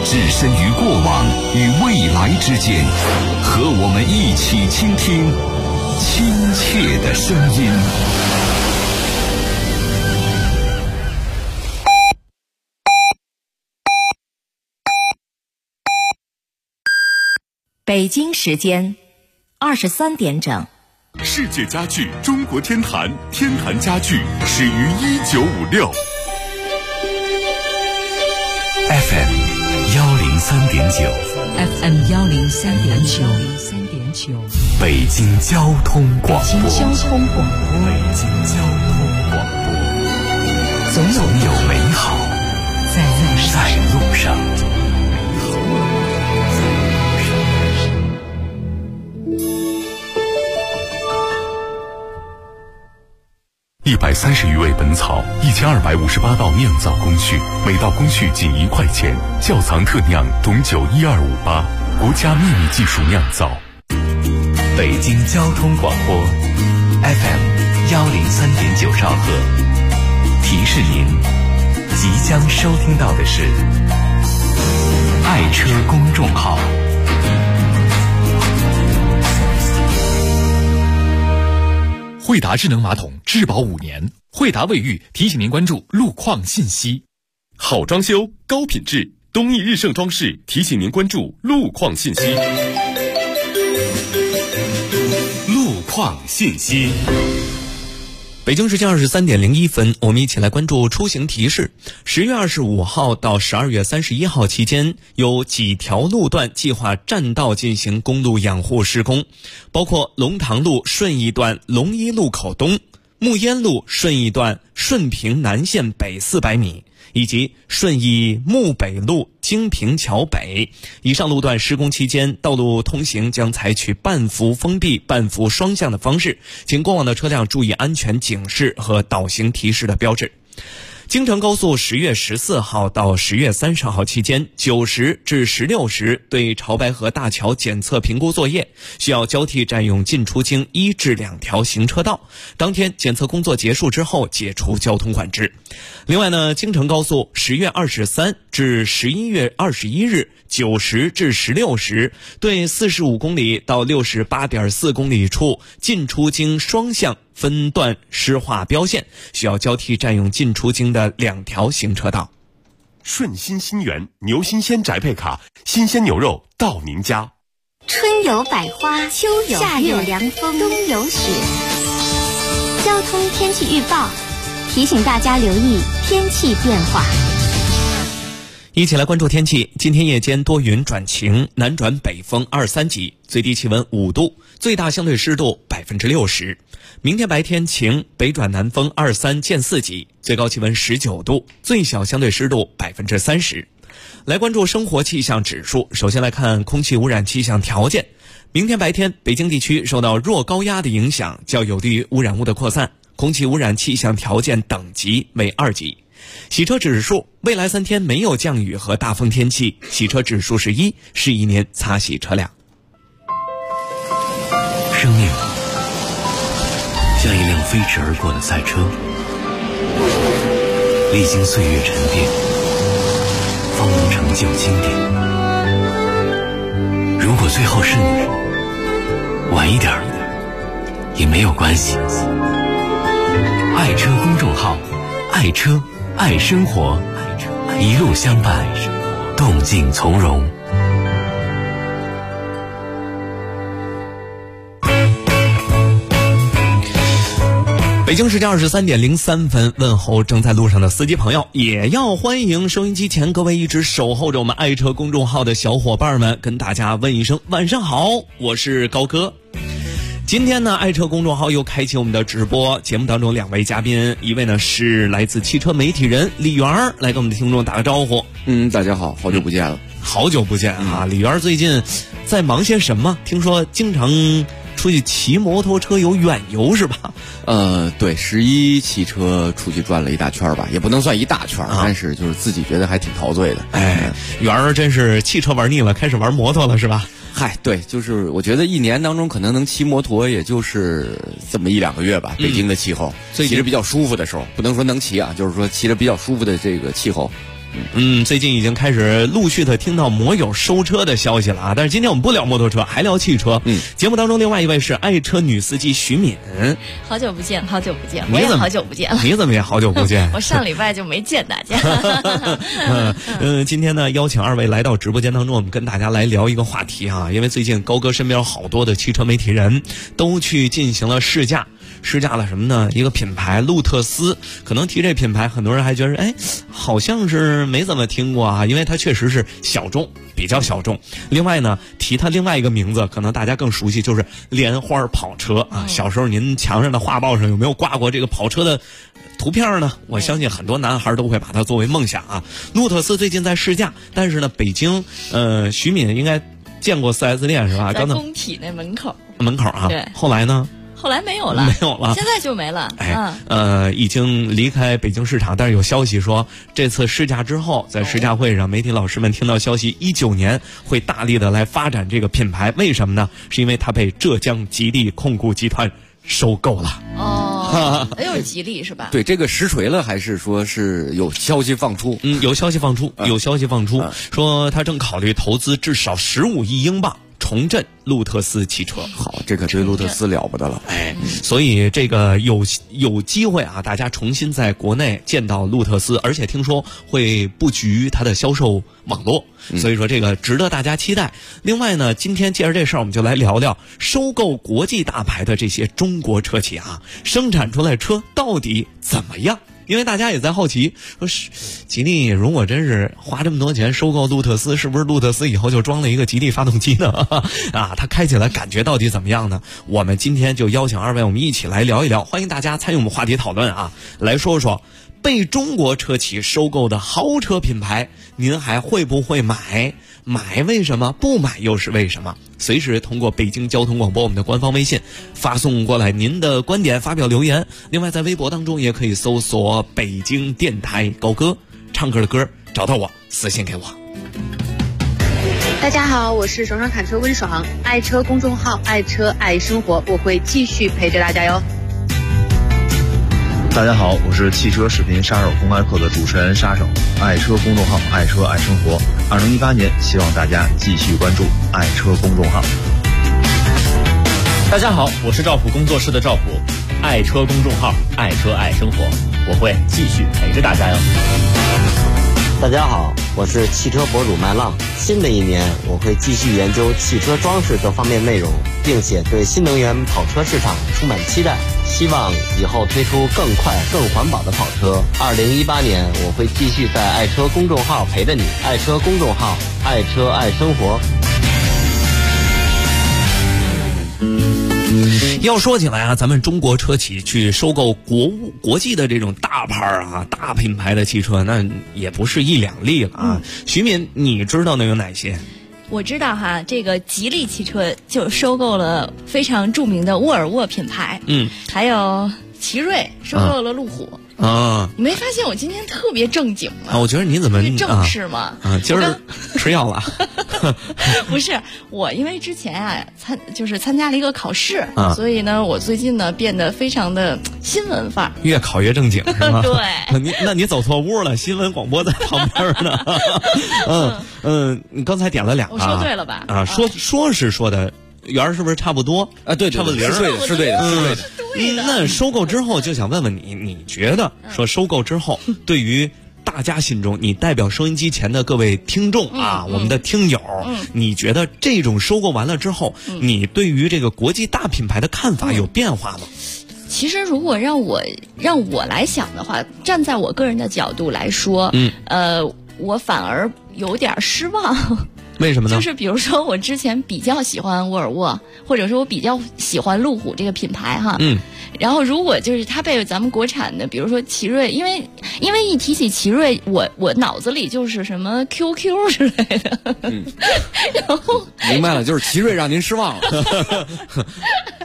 置身于过往与未来之间，和我们一起倾听亲切的声音。 北京时间23点整。 世界家具中国天坛，天坛家具始于1956。 FM 103.9 FM 103.9 北京交通广播。 北京交通广播。 总有美好在路上。130余味本草，1258道酿造工序，每道工序仅1块钱。窖藏特酿董酒12588，国家秘密技术酿造。北京交通广播 FM 103.9兆赫，提示您即将收听到的是爱车公众号。 惠达智能马桶质保5年，惠达卫浴提醒您关注路况信息。 好装修高品质，东义日盛装饰提醒您关注路况信息。 路况信息。 北京时间23点01分，我们一起来关注出行提示。10月25号到12月31号期间，有几条路段计划占道进行公路养护施工，包括龙塘路顺义段龙一路口东、木烟路顺义段顺平南线北400米，以及顺义木北路京平桥北。以上路段施工期间，道路通行将采取半幅封闭、半幅双向的方式，请过往的车辆注意安全警示和导行提示的标志。京承高速10月14号到10月30号期间9时至16时对潮白河大桥检测评估作业，需要交替占用进出京1至2条行车道。当天检测工作结束之后解除交通管制。另外呢，京承高速10月23至11月21日9时至16时对45公里到68.4公里处进出京双向分段施划标线，需要交替占用进出京的2条行车道。 顺心新源牛新鲜宅配卡，新鲜牛肉到您家。 春有百花，秋有夏有凉风，冬有雪。交通天气预报提醒大家留意天气变化。 一起来关注天气。今天夜间多云转晴，南转北风2、3级，最低气温5度，最大相对湿度60%。明天白天晴，北转南风2、3见4级，最高气温19度，最小相对湿度30%。来关注生活气象指数，首先来看空气污染气象条件。明天白天，北京地区受到弱高压的影响，较有利于污染物的扩散，空气污染气象条件等级为2级。洗车指数，未来3天没有降雨和大风天气，洗车指数是1，适宜您擦洗车辆。 生命像一辆飞驰而过的赛车，历经岁月沉淀，方能成就经典。如果最后是你，晚一点也没有关系。爱车公众号，爱车爱生活，一路相伴，动静从容。 北京时间23点03分，问候正在路上的司机朋友，也要欢迎收音机前各位一直守候着我们爱车公众号的小伙伴们，跟大家问一声晚上好，我是高哥。今天呢，爱车公众号又开启我们的直播节目当中2位嘉宾，一位呢是来自汽车媒体人李源，来跟我们的听众打个招呼。 大家好，好久不见了。 好久不见啊！李源最近在忙些什么？听说经常出去骑摩托车有远游是吧？ 对，11骑车出去转了一大圈吧，也不能算一大圈，但是就是自己觉得还挺陶醉的。 源儿真是汽车玩腻了，开始玩摩托了是吧？ 嗨，对，就是我觉得一年当中可能能骑摩托也就是这么1-2个月吧。北京的气候，骑着比较舒服的时候，不能说能骑啊，就是说骑着比较舒服的这个气候， 最近已经开始陆续的听到摩友收车的消息了啊。但是今天我们不聊摩托车，还聊汽车。节目当中另外一位是爱车女司机徐敏。 好久不见，好久不见，我也好久不见了。 你怎么也好久不见？ 我上礼拜就没见大家。 今天呢，邀请二位来到直播间当中，我们跟大家来聊一个话题啊。因为最近高哥身边好多的汽车媒体人都去进行了试驾了什么呢？一个品牌路特斯，可能提这品牌，很多人还觉得好像是没怎么听过啊，因为它确实是小众，比较小众。另外呢，提它另外一个名字，可能大家更熟悉，就是莲花跑车啊。小时候您墙上的画报上有没有挂过这个跑车的图片呢？我相信很多男孩都会把它作为梦想啊。路特斯最近在试驾，但是呢，北京徐敏应该见过 4S 店是吧？ 在工体那门口啊。 对， 后来呢？ 后来没有了，现在就没了。 已经离开北京市场，但是有消息说，这次试驾之后，在试驾会上，媒体老师们听到消息，19年会大力的来发展这个品牌。为什么呢？是因为它被浙江吉利控股集团收购了。 又是吉利是吧？ 对，这个实锤了，还是说是有消息放出？ 有消息放出，说他正考虑投资至少15亿英镑。重振路特斯汽车。 好，这可对路特斯了不得了。 所以这个有机会啊，大家重新在国内见到路特斯，而且听说会布局它的销售网络，所以说这个值得大家期待。另外呢，今天借着这事儿，我们就来聊聊收购国际大牌的这些中国车企啊，生产出来车到底怎么样？因为大家也在好奇，说吉利如果真是花这么多钱收购路特斯，是不是路特斯以后就装了一个吉利发动机呢？它开起来感觉到底怎么样呢？我们今天就邀请二位，我们一起来聊一聊，欢迎大家参与我们话题讨论啊，来说说被中国车企收购的豪车品牌，您还会不会买？买为什么？不买又是为什么？随时通过北京交通广播我们的官方微信发送过来您的观点，发表留言。另外在微博当中也可以搜索北京电台高歌，唱歌的歌，找到我私信给我。 大家好，我是爽爽侃车温爽，爱车公众号爱车爱生活，我会继续陪着大家哟。 大家好，我是汽车视频杀手公开课的主持人杀手，爱车公众号爱车爱生活。2018年，希望大家继续关注爱车公众号。 大家好，我是赵普工作室的赵普，爱车公众号爱车爱生活，我会继续陪着大家哟。 大家好，我是汽车博主麦浪。新的一年，我会继续研究汽车装饰各方面内容，并且对新能源跑车市场充满期待，希望以后推出更快更环保的跑车。2018年，我会继续在爱车公众号陪着你，爱车公众号爱车爱生活。 要说起来啊，咱们中国车企去收购国际的这种大牌啊、大品牌的汽车，那也不是一两例了啊。徐敏，你知道能有哪些？ 我知道哈，这个吉利汽车就收购了非常著名的沃尔沃品牌，还有奇瑞收购了路虎。你没发现我今天特别正经吗？ 我觉得你怎么正式吗？ 今儿吃药了？ 不是，我因为之前啊参加了一个考试，所以呢，我最近呢变得非常的新闻范儿， 越考越正经是吗？ 对， 那你走错屋了，新闻广播在旁边呢。你刚才点了两个， 我说对了吧？ 说是说的。圆儿是不是差不多啊？对， 差不多是对的。 那收购之后，就想问问你，你觉得说收购之后，对于大家心中，你代表收音机前的各位听众啊，我们的听友，你觉得这种收购完了之后，你对于这个国际大品牌的看法有变化吗？ 其实，如果让我来想的话，站在我个人的角度来说，我反而有点失望。 为什么呢？ 就是比如说，我之前比较喜欢沃尔沃，或者说我比较喜欢路虎这个品牌哈。然后如果就是它被咱们国产的，比如说奇瑞，因为一提起奇瑞，我脑子里就是什么 QQ 之类的。然后明白了，就是奇瑞让您失望了。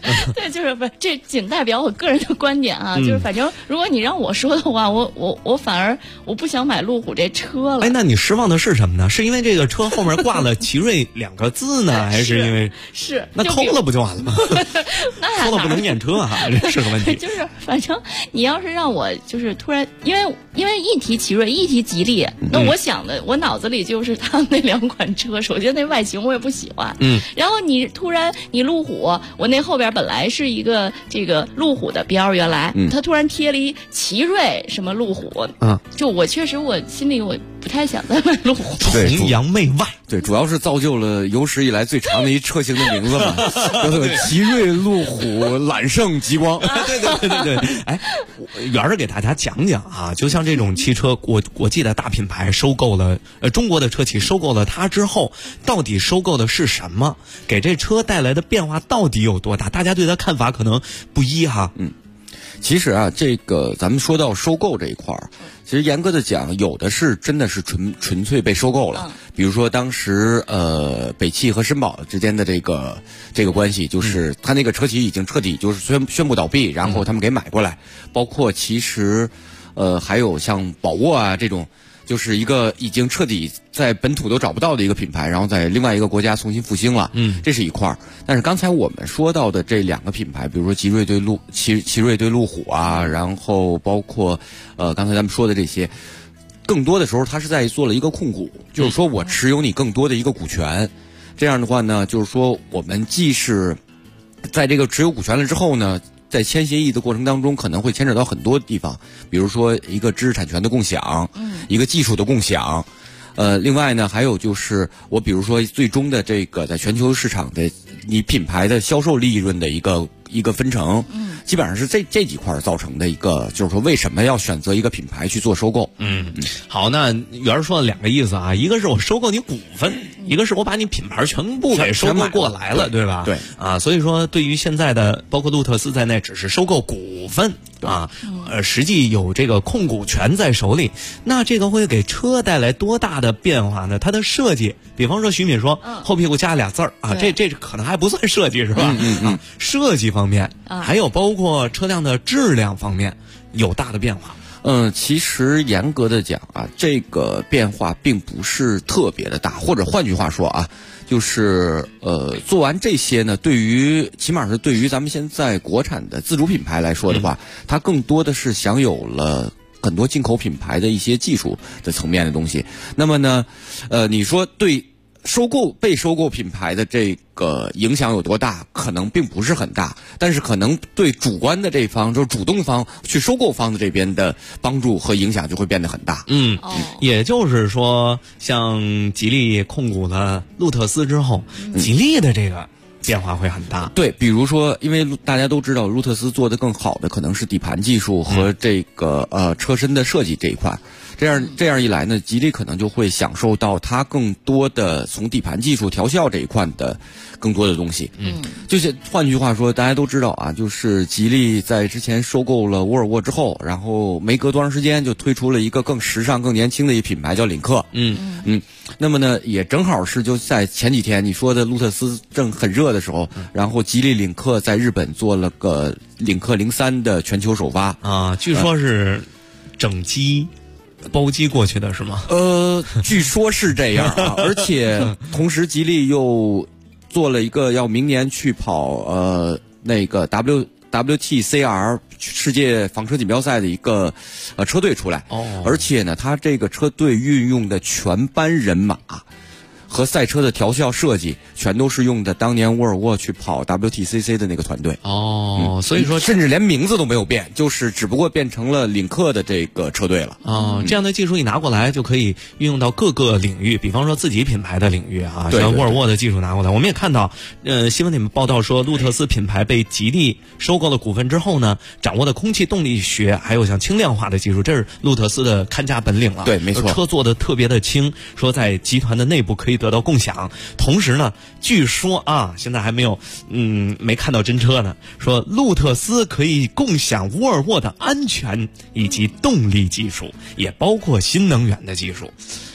对，就是不，这仅代表我个人的观点啊，就是反正如果你让我说的话，我反而我不想买路虎这车了。 哎，那你失望的是什么呢？是因为这个车后面挂了奇瑞2个字呢，还是因为是那偷了不就完了吗？偷了不能验车啊，这是个问题。 就是反正你要是让我就是突然，因为一提奇瑞，一提吉利，那我想的我脑子里就是他们那2款车。首先那外形我也不喜欢，然后你突然你路虎，我那后边本来是一个这个路虎的标，原来他突然贴了一奇瑞什么路虎，就我确实我心里我不太想再买路虎。 崇洋媚外， 对，主要是造就了有史以来最长的一车型的名字嘛，叫做奇瑞路虎揽胜极光。 对。哎，元儿给大家讲讲啊，就像这种汽车，国际的大品牌收购了中国的车企收购了它之后，到底收购的是什么？给这车带来的变化到底有多大？大家对它看法可能不一哈。 其实啊，这个咱们说到收购这一块儿，其实严格的讲，有的是真的是纯粹被收购了。比如说当时北汽和绅宝之间的这个关系，就是他那个车企已经彻底就是宣布倒闭，然后他们给买过来。包括其实还有像宝沃啊这种。就是一个已经彻底在本土都找不到的一个品牌，然后在另外一个国家重新复兴了，这是一块儿。但是刚才我们说到的这2个品牌，比如说奇瑞对路虎啊，然后包括刚才咱们说的这些，更多的时候它是在做了一个控股，就是说我持有你更多的一个股权。这样的话呢，就是说我们既是在这个持有股权了之后呢，在签协议的过程当中，可能会牵扯到很多地方，比如说一个知识产权的共享，一个技术的共享，另外呢，还有就是我比如说最终的这个在全球市场的你品牌的销售利润的一个分成，基本上是这几块造成的一个，就是说为什么要选择一个品牌去做收购。 好，那元儿说了2个意思啊，一个是我收购你股份，一个是我把你品牌全部给收购过来了，对吧？ 对啊，所以说对于现在的包括路特斯在内，只是收购股份啊，实际有这个控股权在手里，那这个会给车带来多大的变化呢？它的设计，比方说徐敏说后屁股加俩字儿啊，这可能还不算设计是吧？设计方面，还有包括车辆的质量方面有大的变化。 其实严格的讲啊，这个变化并不是特别的大，或者换句话说啊，就是做完这些呢，起码是对于咱们现在国产的自主品牌来说的话，它更多的是享有了很多进口品牌的一些技术的层面的东西。那么呢，你说对被收购品牌的这个影响有多大？可能并不是很大，但是可能对主观的这方，就是主动方去收购方的这边的帮助和影响就会变得很大。 也就是说，像吉利控股了路特斯之后，吉利的这个变化会很大。 对，比如说，因为大家都知道，路特斯做得更好的可能是底盘技术和这个车身的设计这一块。这样一来呢，吉利可能就会享受到它更多的从底盘技术调校这一块的更多的东西。就是换句话说，大家都知道啊，就是吉利在之前收购了沃尔沃之后，然后没隔多长时间就推出了一个更时尚、更年轻的一品牌叫领克。那么呢，也正好是就在前几天你说的路特斯正很热的时候，然后吉利领克在日本做了个领克03的全球首发啊，据说是整机。包机过去的是吗？ 据说是这样啊，而且同时吉利又做了一个要明年去跑那个 WTCR 世界房车锦标赛的一个车队出来。而且呢，它这个车队运用的全班人马和赛车的调校设计，全都是用的当年沃尔沃去跑 WTCC 的那个团队。 所以说甚至连名字都没有变，就是只不过变成了领克的这个车队了。 这样的技术一拿过来，就可以运用到各个领域，比方说自己品牌的领域啊，像沃尔沃的技术拿过来。我们也看到，新闻里面报道说，路特斯品牌被吉利收购了股份之后呢，掌握的空气动力学，还有像轻量化的技术，这是路特斯的看家本领了。 对，没错， 车做的特别的轻，说在集团的内部可以得到共享。同时呢，据说啊，现在还没有没看到真车呢，说路特斯可以共享沃尔沃的安全以及动力技术，也包括新能源的技术。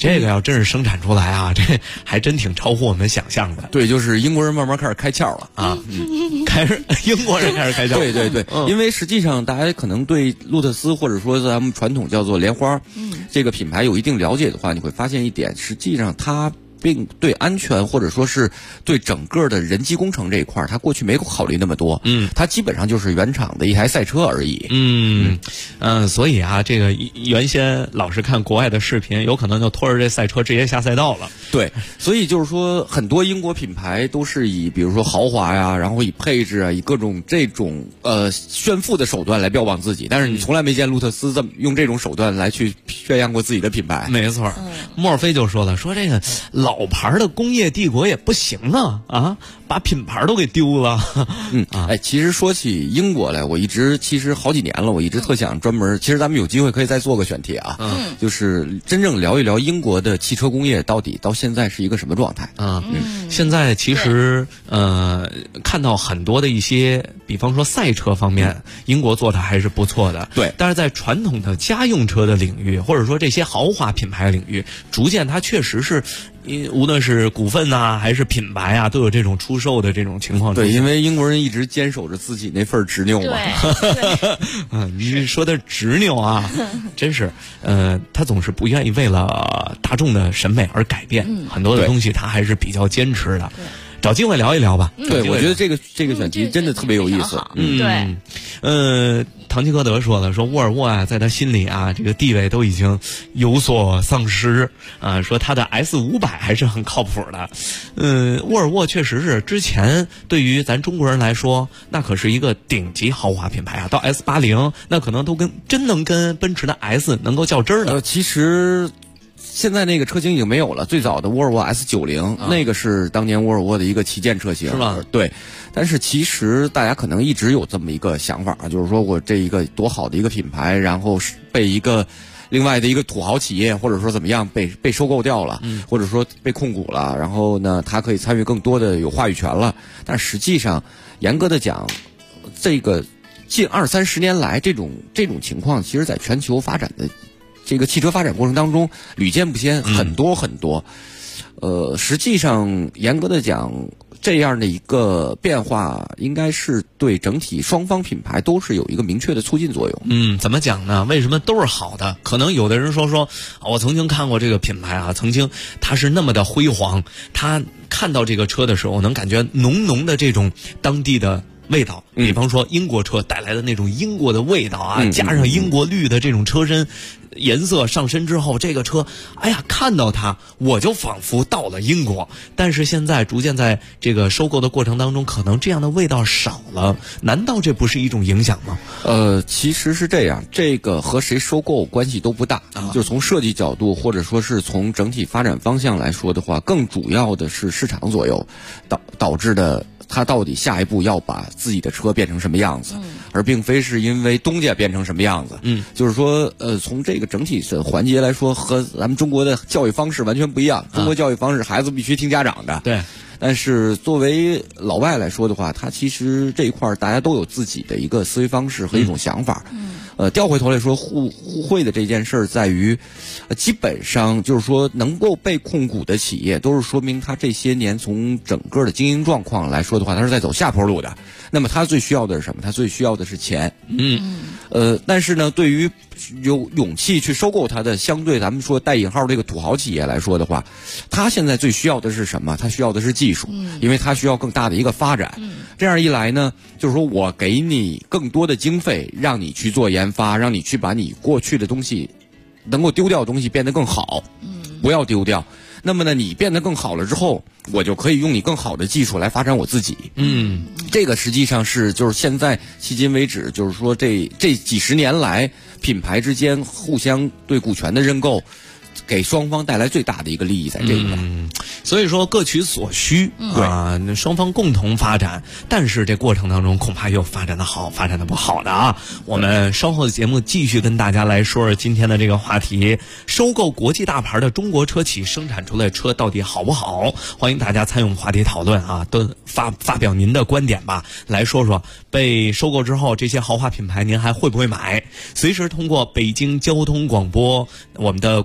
这个要真是生产出来啊，这还真挺超乎我们想象的。 对，就是英国人慢慢开始开窍了啊， 英国人开始开窍。 对，因为实际上大家可能对路特斯或者说咱们传统叫做莲花，这个品牌有一定了解的话，你会发现一点，实际上它并对安全或者说是对整个的人机工程这一块，它过去没有考虑那么多。它基本上就是原厂的一台赛车而已。 所以啊，这个原先老是看国外的视频，有可能就拖着这赛车直接下赛道了。 对，所以就是说，很多英国品牌都是以比如说豪华呀，然后以配置啊，以各种这种炫富的手段来标榜自己，但是你从来没见路特斯这么用这种手段来去宣扬过自己的品牌。 没错，墨菲就说了，说这个老牌的工业帝国也不行啊，把品牌都给丢了。 其实说起英国来，我一直其实好几年了，我一直特想专门，其实咱们有机会可以再做个选题啊，就是真正聊一聊英国的汽车工业到底到现在是一个什么状态。 现在其实看到很多的一些，比方说赛车方面，英国做的还是不错的。 对， 但是在传统的家用车的领域，或者说这些豪华品牌领域，逐渐它确实是。无论是股份呐，还是品牌啊，都有这种出售的这种情况。 对，因为英国人一直坚守着自己那份执拗嘛。 对， 你说的执拗啊，真是，他总是不愿意为了大众的审美而改变，很多的东西他还是比较坚持的。找机会聊一聊吧。 对，我觉得这个选题真的特别有意思。 对， 唐吉诃德说了，说沃尔沃啊，在他心里啊，这个地位都已经有所丧失啊，说他的 S500还是很靠谱的。沃尔沃确实是之前对于咱中国人来说，那可是一个顶级豪华品牌啊，到 S80那可能都真能跟奔驰的 S 能够较真儿的。 其实。现在那个车型已经没有了，最早的沃尔沃 S90，那个是当年沃尔沃的一个旗舰车型， 是吧？ 对，但是其实大家可能一直有这么一个想法，就是说我这一个多好的一个品牌，然后被一个另外的一个土豪企业或者说怎么样被收购掉了，或者说被控股了，然后呢，它可以参与更多的有话语权了。但实际上，严格的讲，这个近20-30年来这种情况，其实在全球发展的。这个汽车发展过程当中屡见不鲜，很多。实际上严格的讲，这样的一个变化应该是对整体双方品牌都是有一个明确的促进作用。 怎么讲呢？为什么都是好的？可能有的人说我曾经看过这个品牌啊，曾经它是那么的辉煌，他看到这个车的时候能感觉浓浓的这种当地的味道，比方说英国车带来的那种英国的味道啊，加上英国绿的这种车身颜色上身之后，这个车，哎呀，看到它我就仿佛到了英国。但是现在逐渐在这个收购的过程当中，可能这样的味道少了，难道这不是一种影响吗？ 其实是这样，这个和谁收购关系都不大，就是从设计角度或者说是从整体发展方向来说的话，更主要的是市场左右导致的。他到底下一步要把自己的车变成什么样子，而并非是因为东家变成什么样子。就是说，从这个整体的环节来说，和咱们中国的教育方式完全不一样。中国教育方式，孩子必须听家长的。 对。 但是作为老外来说的话，他其实这一块大家都有自己的一个思维方式和一种想法。调回头来说，互惠的这件事儿在于，基本上就是说能够被控股的企业，都是说明它这些年从整个的经营状况来说的话，它是在走下坡路的。那么它最需要的是什么？它最需要的是钱。但是呢，对于有勇气去收购它的相对咱们说带引号这个土豪企业来说的话，它现在最需要的是什么？它需要的是技术，因为它需要更大的一个发展。这样一来呢，就是说我给你更多的经费，让你去做研发，让你去把你过去的东西能够丢掉的东西变得更好，不要丢掉。那么呢，你变得更好了之后，我就可以用你更好的技术来发展我自己。这个实际上是就是现在迄今为止，就是说这几十年来品牌之间互相对股权的认购，给双方带来最大的一个利益在这一块。 所以说各取所需啊，双方共同发展，但是这过程当中恐怕有发展的好，发展的不好的啊。我们稍后的节目继续跟大家来说说今天的这个话题：收购国际大牌的中国车企生产出来的车到底好不好？欢迎大家参与话题讨论啊，都发表您的观点吧，来说说被收购之后这些豪华品牌您还会不会买？随时通过北京交通广播我们的官方微信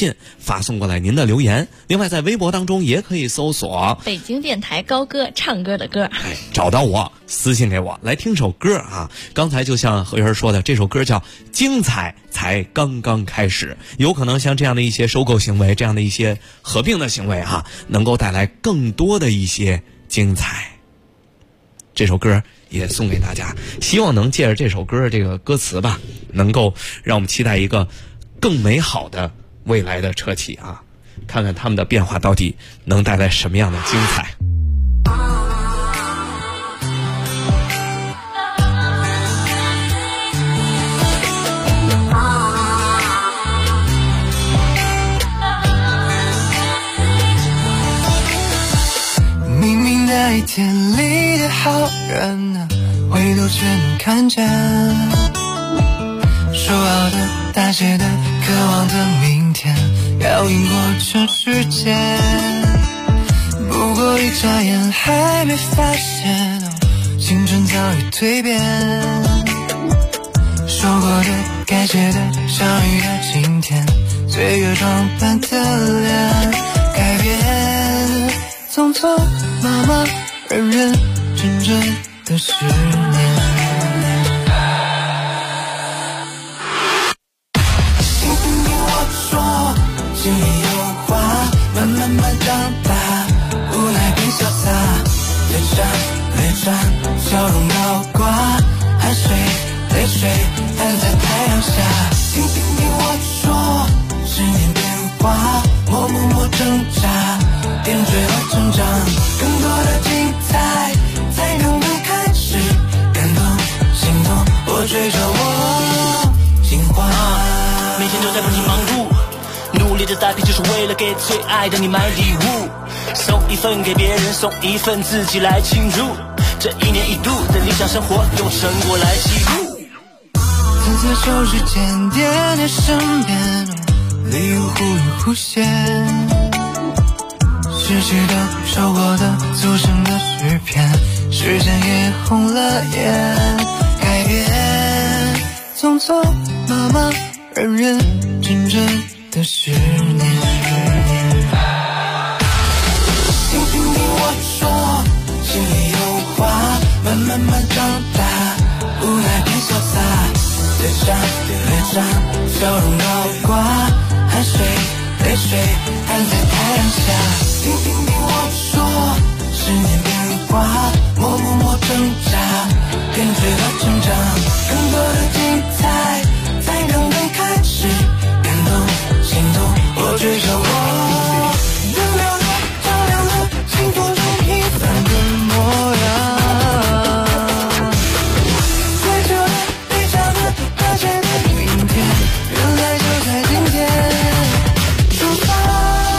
信发送过来您的留言。另外在微博当中也可以搜索北京电台高歌，唱歌的歌， 找到我私信给我，来听首歌啊。刚才就像何源说的，这首歌叫精彩才刚刚开始，有可能像这样的一些收购行为，这样的一些合并的行为啊，能够带来更多的一些精彩。这首歌也送给大家，希望能借着这首歌这个歌词吧，能够让我们期待一个更美好的未来的车企啊，看看他们的变化到底能带来什么样的精彩。 明明那一天里的好人啊，回头却能看见说好的大写的渴望的明天，要赢过全世界。不过一眨眼还没发现青春早已蜕变，说过的该写的相遇的今天，岁月装扮的脸改变，匆匆忙忙认认真真的10年。听我说，心里有话，慢慢长大，无奈变潇洒，略转笑容高挂，汗水泪水摊在太阳下。听我说，10年变化，默挣扎，点缀了成长，更多的精彩才刚刚开始，感动心动，我追着我进化。 每天都在不停忙碌，努力的打拼就是为了给最爱的你买礼物，送一份给别人，送一份自己来庆祝，这1年1度的理想生活用成果来记录。 层次收拾浅点的身边，礼物忽隐忽现，失去的收获的组成的诗篇，时间也红了眼，改变匆匆忙忙认认真真的10年。听我说，心里有话，慢长大，无奈变潇洒，略长笑容高挂，汗水泪水摊在太阳下。听我说，10年变化，默挣扎，点缀了成长，更多的精彩才刚刚开始，感动心动，我追着我灯亮了照亮了幸福中平凡的模样，追求的理想的大写的明天，原来就在今天出发。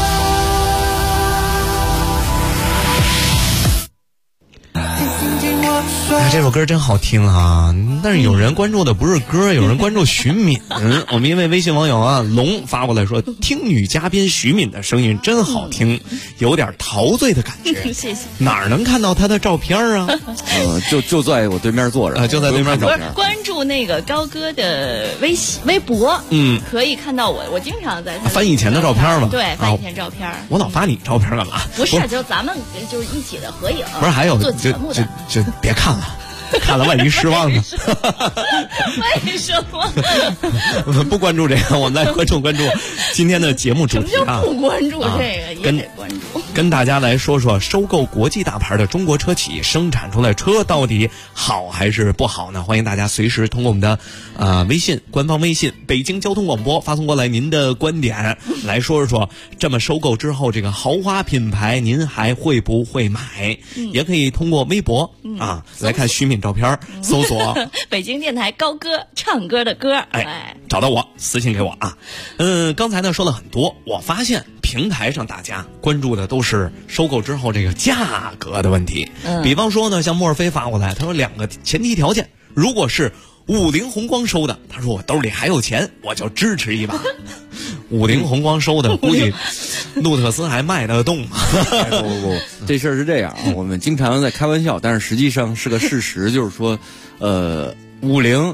这首歌真好听啊！但是有人关注的不是歌，有人关注徐敏。我们一位微信网友啊龙发过来说，听女嘉宾徐敏的声音真好听，有点陶醉的感觉。 谢谢。 哪儿能看到她的照片啊？ 就在我对面坐着， 就在对面照片。 关注那个高歌的微博，可以看到我经常在翻以前的照片嘛。 对，翻以前照片。 我老发你照片干嘛？ 不是，就咱们就是一起的合影。 不是，还有做节目的， 就别看了。看了万一失望呢？ 为什么？ 不关注这个，我们来关注今天的节目主题啊！ 不关注这个也得关注。 跟大家来说说，收购国际大牌的中国车企生产出来车到底好还是不好呢？欢迎大家随时通过我们的微信官方微信北京交通广播发送过来您的观点，来说说这么收购之后这个豪华品牌您还会不会买？也可以通过微博来看徐敏照片，搜索北京电台高歌唱歌的歌， 找到我私信给我啊。刚才呢说了很多，我发现平台上大家关注的都是收购之后这个价格的问题。比方说呢，像莫尔菲发过来，他说2个前提条件，如果是50宏光收的，他说我兜里还有钱，我就支持一把。50宏光收的，估计路特斯还卖得动。 不，这事儿是这样啊，我们经常在开玩笑，但是实际上是个事实，就是说，50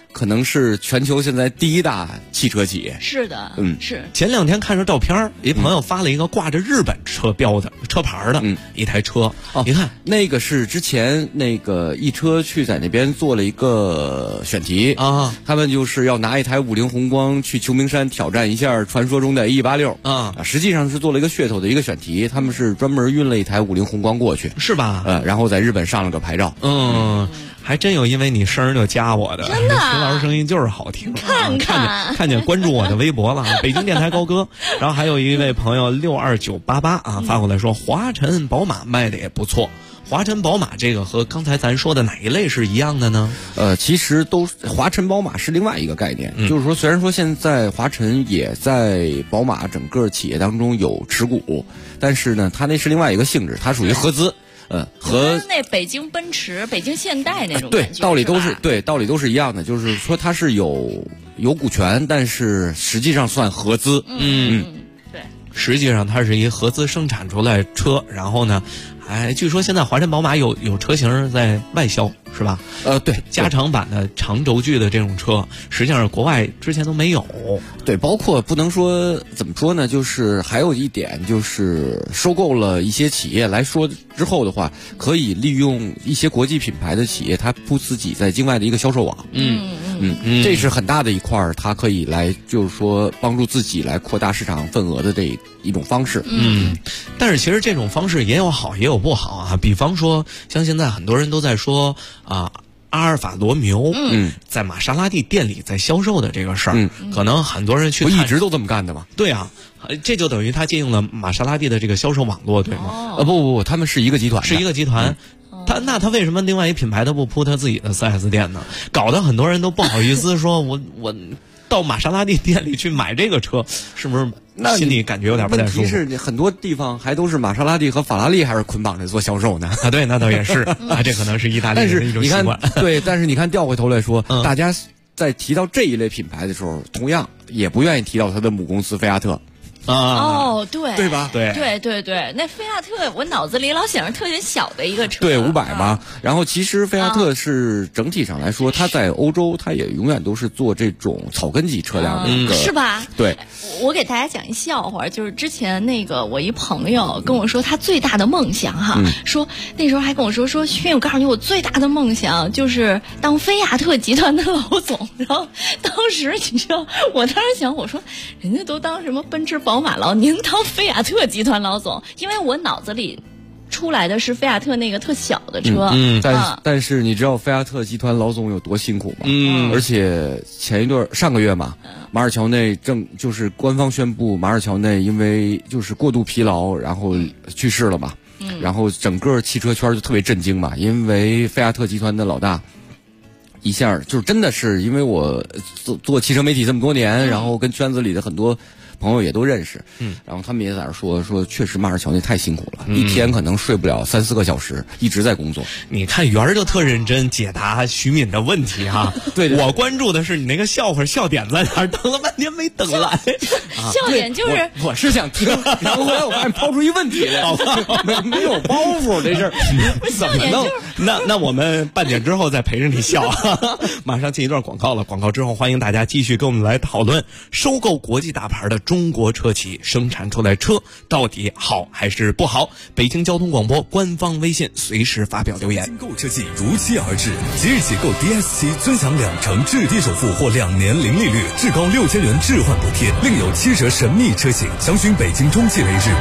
可能是全球现在第一大汽车企业。 是的，是。 前2天看着照片，一朋友发了一个挂着日本车标的车牌的一台车。你看那个是之前那个一车去在那边做了一个选题啊， 他们就是要拿一台50宏光去秋名山挑战一下传说中的 A186 啊， 实际上是做了一个噱头的一个选题，他们是专门运了一台50宏光过去， 是吧？ 然后在日本上了个牌照。 还真有因为你声就加我的， 真的， 秦老师声音就是好听。 看见关注我的微博了，北京电台高歌。然后还有一位朋友62988啊发过来说，华晨宝马卖的也不错。华晨宝马这个和刚才咱说的哪一类是一样的呢？ 其实华晨宝马是另外一个概念，就是说虽然说现在华晨也在宝马整个企业当中有持股，但是呢，它那是另外一个性质，它属于合资。和那北京奔驰、北京现代那种对道理都是一样的，就是说它是有股权，但是实际上算合资。 对， 实际上它是一合资生产出来车，然后呢，据说现在华晨宝马有车型在外销，是吧？ 对， 加长版的长轴距的这种车，实际上国外之前都没有。 对，包括不能说怎么说呢，就是还有一点就是收购了一些企业来说之后的话，可以利用一些国际品牌的企业，它铺自己在境外的一个销售网。这是很大的一块，它可以来就是说帮助自己来扩大市场份额的这一种方式。 但是其实这种方式也有好也有不好啊。比方说，像现在很多人都在说阿尔法罗密欧在玛莎拉蒂店里在销售的这个事儿，可能很多人去不一直都这么干的吗？ 对啊，这就等于他借用了玛莎拉蒂的这个销售网络，对吗？ 不，他们是一个集团， 是一个集团。他为什么另外一品牌他不铺他自己的 4S 店呢？搞得很多人都不好意思说我到玛莎拉蒂店里去买这个车，是不是心里感觉有点不太舒服？ 问题是很多地方还都是玛莎拉蒂和法拉利还是捆绑着做销售呢？ 对，那倒也是这可能是意大利人的一种习惯。 对，但是你看调回头来说，大家在提到这一类品牌的时候，同样也不愿意提到他的母公司菲亚特。 对吧？ 对，那菲亚特我脑子里老想着特别小的一个车， 对，500嘛。然后其实菲亚特是整体上来说，它在欧洲它也永远都是做这种草根级车辆的一个， 是吧？ 对。 我给大家讲一笑话，就是之前那个我一朋友跟我说他最大的梦想说那时候还跟我说轩，我告诉你我最大的梦想就是当菲亚特集团的老总。然后当时你知道，我当时想，我说人家都当什么奔驰宝马老，您当菲亚特集团老总？因为我脑子里出来的是菲亚特那个特小的车， 但是你知道菲亚特集团老总有多辛苦吗？而且上个月嘛，马尔乔内就是官方宣布马尔乔内因为就是过度疲劳，然后去世了嘛。然后整个汽车圈就特别震惊嘛，因为菲亚特集团的老大一下就是真的是因为我做汽车媒体这么多年，然后跟圈子里的很多朋友也都认识，然后他们也在那说确实马尔乔内太辛苦了，一天可能睡不了3-4个小时，一直在工作。 你看圆儿就特认真解答徐敏的问题哈。 对， 我关注的是你那个笑点在哪儿，等了半天没等来。 笑点就是我是想听，然后后来我发现抛出一问题来，没有包袱这事儿， 怎么弄？ 那我们半点之后再陪着你笑。马上进一段广告了，广告之后欢迎大家继续跟我们来讨论收购国际大牌的中国车企生产出来车到底好还是不好？北京交通广播官方微信随时发表留言。 购车季如期而至，即日起购 DS7尊享2成置地首付或2年零利率，至高6000元置换补贴，另有7折神秘车型。详询北京中汽雷日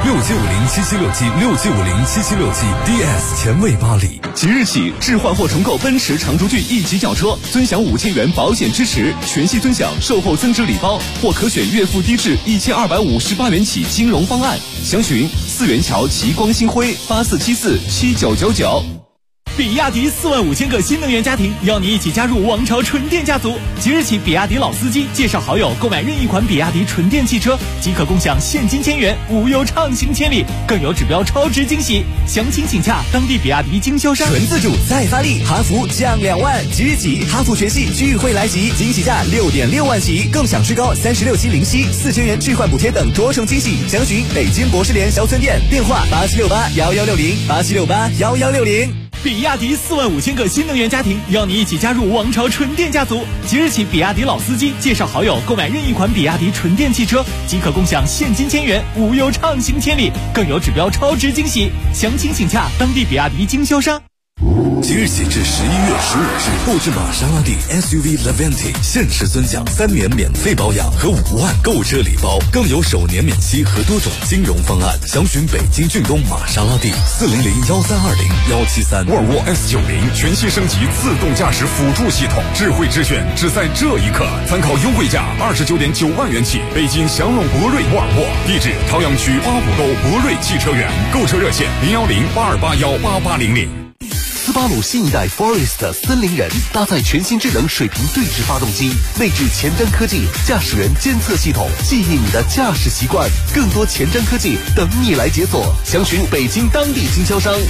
67507767676777 DS 前卫巴黎。 即日起置换或重购奔驰长轴距1级轿车，尊享5000元保险支持，全系尊享售后增值礼包，或可选月付低至1258元起金融方案。详询4元桥极光星辉84747999。 比亚迪45000个新能源家庭邀你一起加入王朝纯电家族。即日起，比亚迪老司机介绍好友购买任意款比亚迪纯电汽车，即可共享现金1000元，无忧畅行千里，更有指标超值惊喜。详情请洽当地比亚迪经销商。 纯自主再发力，哈弗降2万，即日起哈弗全系聚会来袭，惊喜价6.6万起，更享最高36期零息，4000元置换补贴等多重惊喜。详询北京博士联小村店，电话8768116087681160。 比亚迪45000个新能源家庭邀你一起加入王朝纯电家族。即日起，比亚迪老司机介绍好友购买任意款比亚迪纯电汽车，即可共享现金1000元，无忧畅行千里，更有指标超值惊喜。详情请洽当地比亚迪经销商。 即日起至11月15日，购置玛莎拉蒂 SUV Levante 限时尊享3年免费保养和5万购车礼包，更有首年免息和多种金融方案。详询北京骏东玛莎拉蒂400-1320-173。 沃尔沃 S90全新升级自动驾驶辅助系统，智慧之选只在这一刻。参考优惠价29.9万元起，北京祥龙博瑞沃尔沃，地址朝阳区八浦沟博瑞汽车园，购车热线010-8281-8800。 斯巴鲁新一代 Forest 森林人搭载全新智能水平对置发动机，内置前瞻科技驾驶员监测系统，记忆你的驾驶习惯。更多前瞻科技等你来解锁，详询北京当地经销商。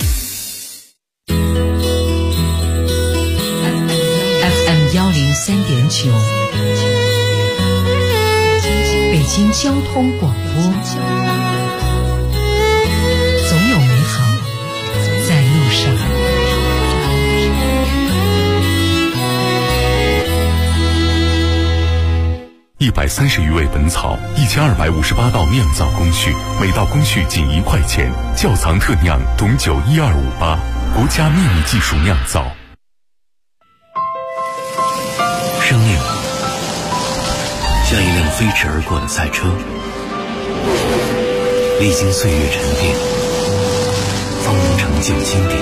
FM 103.9，北京交通广播，总有美好在路上。 130余味本草，1258道酿造工序，每道工序仅1块钱。窖藏特酿董酒12588，国家秘密技术酿造。 生命像一辆飞驰而过的赛车，历经岁月沉淀，方能成就经典。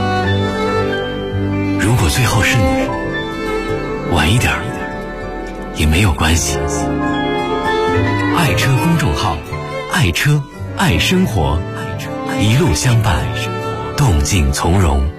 如果最后是你，晚一点也没有关系。爱车公众号，爱车爱生活，一路相伴，动静从容。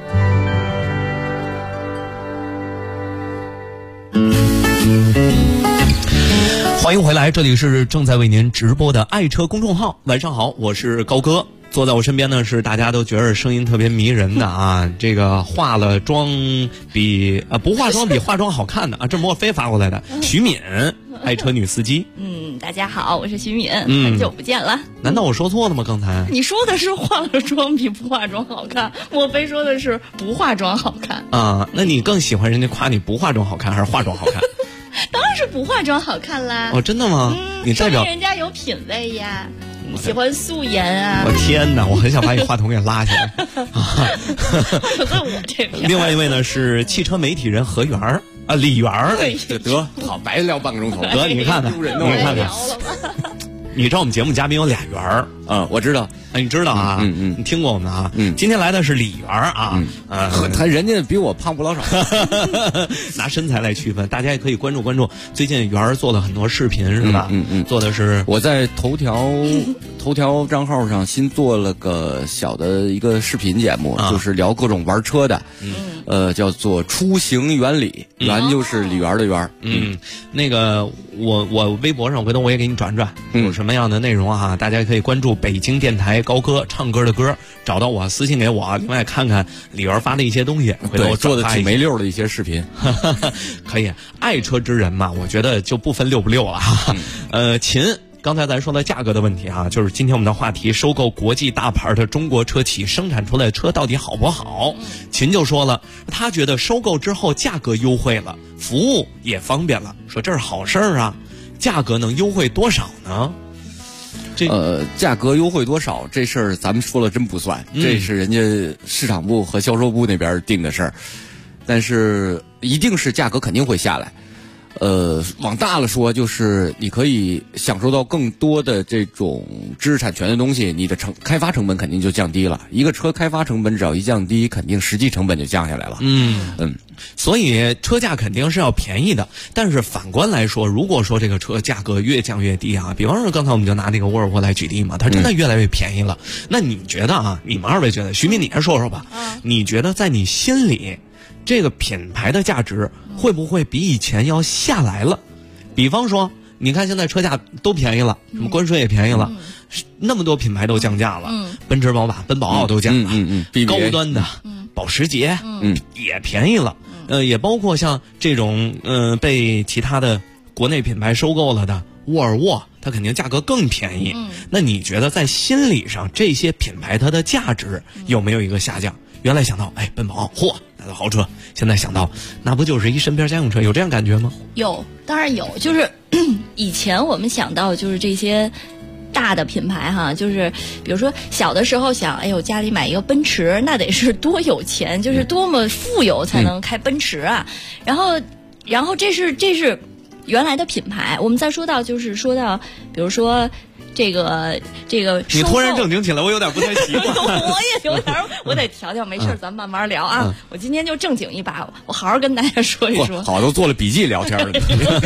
欢迎回来，这里是正在为您直播的爱车公众号。晚上好，我是高哥。坐在我身边呢是大家都觉得声音特别迷人的啊，这个化了妆比不化妆比化妆好看的啊，这莫非发过来的徐敏，爱车女司机。 大家好，我是徐敏，很久不见了。 难道我说错了吗？刚才你说的是化了妆比不化妆好看，莫非说的是不化妆好看啊？那你更喜欢人家夸你不化妆好看还是化妆好看？ 当然是不化妆好看啦。 哦，真的吗？你代表说明人家有品味呀。喜欢素颜啊！ 我天哪，我很想把你话筒给拉起来。 不在我这边。 另外一位呢是汽车媒体人何源儿啊，李源儿。 得好白聊半个钟头。 得你看看，你看看。你知道我们节目嘉宾有俩源儿啊？我知道， 你知道啊？你听过我们啊？今天来的是李源儿啊， 他人家比我胖不老少， 拿身材来区分，大家也可以关注关注。最近源儿做了很多视频是吧？做的是我在头条账号上新做了个小的一个视频节目，就是聊各种玩车的，叫做出行原理，源就是李源的源。 那个我微博上回头我也给你转转，有什么样的内容啊？大家可以关注北京电台高歌唱歌的歌，找到我私信给我，另外看看李源发的一些东西，回头我做的挺没溜的一些视频。 可以，爱车之人嘛，我觉得就不分溜不溜了。秦。刚才咱说的价格的问题啊，就是今天我们的话题，收购国际大牌的中国车企生产出来的车到底好不好？秦就说了，他觉得收购之后价格优惠了，服务也方便了，说这是好事儿啊。价格能优惠多少呢？ 价格优惠多少这事儿咱们说了真不算，这是人家市场部和销售部那边定的事儿，但是一定是价格肯定会下来。往大了说，就是你可以享受到更多的这种知识产权的东西，你的开发成本肯定就降低了。一个车开发成本只要一降低，肯定实际成本就降下来了。 所以车价肯定是要便宜的。但是反观来说，如果说这个车价格越降越低啊，比方说刚才我们就拿那个沃尔沃来举例嘛，它真的越来越便宜了。那你觉得啊，你们二位觉得，徐敏你先说说吧。你觉得在你心里，这个品牌的价值会不会比以前要下来了？比方说，你看现在车价都便宜了，什么关税也便宜了，那么多品牌都降价了，奔驰、宝马、奔宝奥都降了，高端的保时捷也便宜了，也包括像这种被其他的国内品牌收购了的沃尔沃，它肯定价格更便宜。那你觉得在心理上，这些品牌它的价值有没有一个下降？ 原来想到奔宝，嚯，那个豪车，现在想到那不就是一身边家用车，有这样感觉吗？ 有，当然有，就是以前我们想到就是这些大的品牌哈，就是比如说小的时候想，哎呦家里买一个奔驰，那得是多有钱，就是多么富有才能开奔驰啊。然后这是原来的品牌。我们再说到比如说这个你突然正经起来，我有点不太习惯。 我也有点，我得调调，没事，咱们慢慢聊啊。我今天就正经一把，我好好跟大家说一说。 好，都做了笔记聊天了。